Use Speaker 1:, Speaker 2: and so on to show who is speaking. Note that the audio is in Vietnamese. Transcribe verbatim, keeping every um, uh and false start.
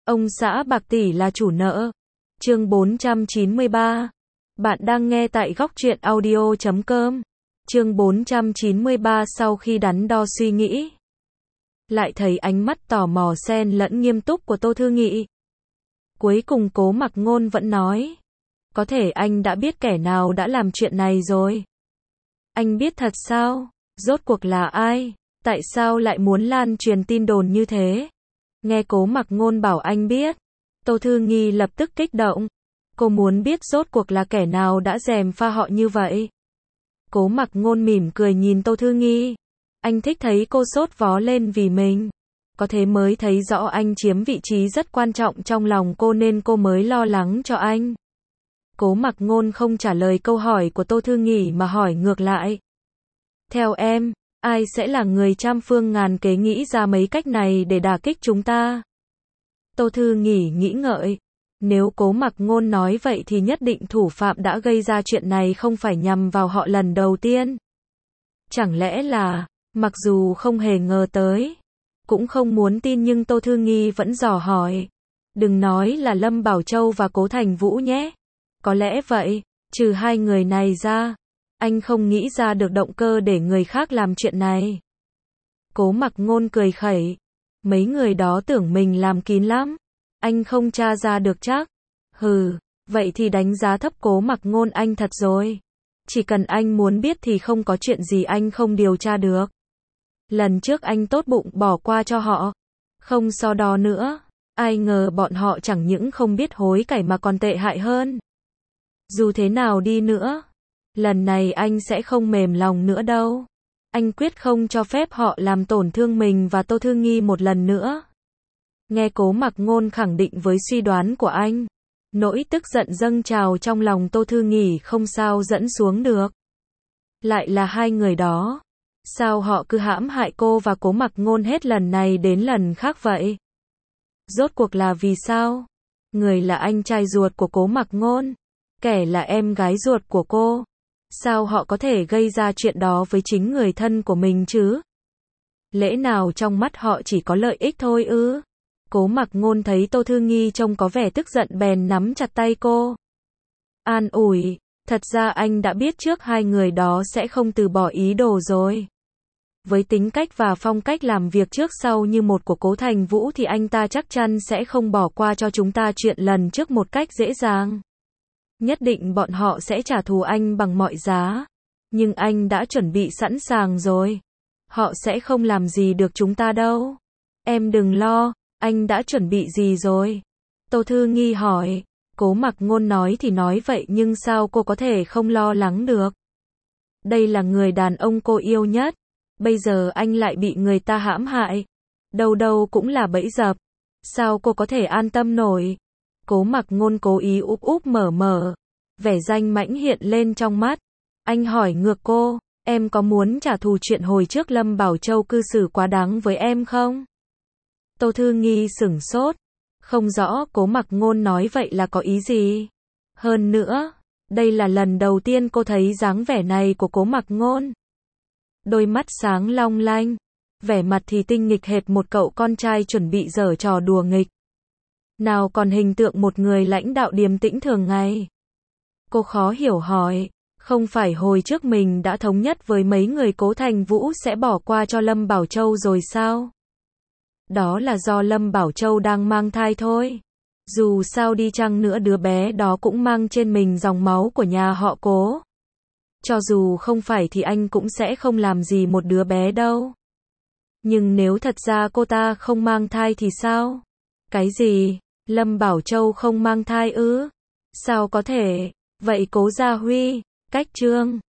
Speaker 1: Ông xã bạc tỷ là chủ nợ. Chương bốn trăm chín mươi ba. Bạn đang nghe tại góc truyện audio chấm com. Chương bốn trăm chín mươi ba. Sau khi đắn đo suy nghĩ, lại thấy ánh mắt tò mò xen lẫn nghiêm túc của Tô Thư Nghị. Cuối cùng Cố Mặc Ngôn vẫn nói, có thể anh đã biết kẻ nào đã làm chuyện này rồi. Anh biết thật sao? Rốt cuộc là ai? Tại sao lại muốn lan truyền tin đồn như thế? Nghe Cố Mặc Ngôn bảo anh biết, Tô Thư Nghị lập tức kích động. Cô muốn biết rốt cuộc là kẻ nào đã gièm pha họ như vậy. Cố Mặc Ngôn mỉm cười nhìn Tô Thư Nghị. Anh thích thấy cô sốt vó lên vì mình. Có thế mới thấy rõ anh chiếm vị trí rất quan trọng trong lòng cô nên cô mới lo lắng cho anh. Cố Mặc Ngôn không trả lời câu hỏi của Tô Thư Nghị mà hỏi ngược lại. Theo em, ai sẽ là người trăm phương ngàn kế nghĩ ra mấy cách này để đả kích chúng ta? Tô Thư Nghị nghĩ ngợi. Nếu Cố Mặc Ngôn nói vậy thì nhất định thủ phạm đã gây ra chuyện này không phải nhằm vào họ lần đầu tiên. Chẳng lẽ là, mặc dù không hề ngờ tới, cũng không muốn tin nhưng Tô Thư Nghị vẫn dò hỏi. Đừng nói là Lâm Bảo Châu và Cố Thành Vũ nhé. Có lẽ vậy, trừ hai người này ra, anh không nghĩ ra được động cơ để người khác làm chuyện này. Cố Mặc Ngôn cười khẩy. Mấy người đó tưởng mình làm kín lắm. Anh không tra ra được chắc. Hừ, vậy thì đánh giá thấp Cố Mặc Ngôn anh thật rồi. Chỉ cần anh muốn biết thì không có chuyện gì anh không điều tra được. Lần trước anh tốt bụng bỏ qua cho họ, không so đo nữa. Ai ngờ bọn họ chẳng những không biết hối cải mà còn tệ hại hơn. Dù thế nào đi nữa, lần này anh sẽ không mềm lòng nữa đâu. Anh quyết không cho phép họ làm tổn thương mình và Tô Thư Nghị một lần nữa. Nghe Cố Mặc Ngôn khẳng định với suy đoán của anh, nỗi tức giận dâng trào trong lòng Tô Thư Nghị không sao dẫn xuống được. Lại là hai người đó. Sao họ cứ hãm hại cô và Cố Mặc Ngôn hết lần này đến lần khác vậy? Rốt cuộc là vì sao? Người là anh trai ruột của Cố Mặc Ngôn, kẻ là em gái ruột của cô. Sao họ có thể gây ra chuyện đó với chính người thân của mình chứ? Lẽ nào trong mắt họ chỉ có lợi ích thôi ư? Cố Mặc Ngôn thấy Tô Thư Nghị trông có vẻ tức giận bèn nắm chặt tay cô. An ủi, thật ra anh đã biết trước hai người đó sẽ không từ bỏ ý đồ rồi. Với tính cách và phong cách làm việc trước sau như một của Cố Thành Vũ thì anh ta chắc chắn sẽ không bỏ qua cho chúng ta chuyện lần trước một cách dễ dàng. Nhất định bọn họ sẽ trả thù anh bằng mọi giá. Nhưng anh đã chuẩn bị sẵn sàng rồi. Họ sẽ không làm gì được chúng ta đâu. Em đừng lo, anh đã chuẩn bị gì rồi? Tô Thư Nghị hỏi. Cố Mặc Ngôn nói thì nói vậy nhưng sao cô có thể không lo lắng được? Đây là người đàn ông cô yêu nhất. Bây giờ anh lại bị người ta hãm hại. Đâu đâu cũng là bẫy dập. Sao cô có thể an tâm nổi? Cố Mặc Ngôn cố ý úp úp mở mở. Vẻ danh mãnh hiện lên trong mắt. Anh hỏi ngược cô, em có muốn trả thù chuyện hồi trước Lâm Bảo Châu cư xử quá đáng với em không? Tô Thư Nghị sửng sốt. Không rõ Cố Mặc Ngôn nói vậy là có ý gì. Hơn nữa, đây là lần đầu tiên cô thấy dáng vẻ này của Cố Mặc Ngôn. Đôi mắt sáng long lanh, vẻ mặt thì tinh nghịch hệt một cậu con trai chuẩn bị giở trò đùa nghịch. Nào còn hình tượng một người lãnh đạo điềm tĩnh thường ngày. Cô khó hiểu hỏi, không phải hồi trước mình đã thống nhất với mấy người Cố Thành Vũ sẽ bỏ qua cho Lâm Bảo Châu rồi sao? Đó là do Lâm Bảo Châu đang mang thai thôi. Dù sao đi chăng nữa đứa bé đó cũng mang trên mình dòng máu của nhà họ Cố. Cho dù không phải thì anh cũng sẽ không làm gì một đứa bé đâu. Nhưng nếu thật ra cô ta không mang thai thì sao? Cái gì? Lâm Bảo Châu không mang thai ư? Sao có thể? Vậy Cố Gia Huy, cách chương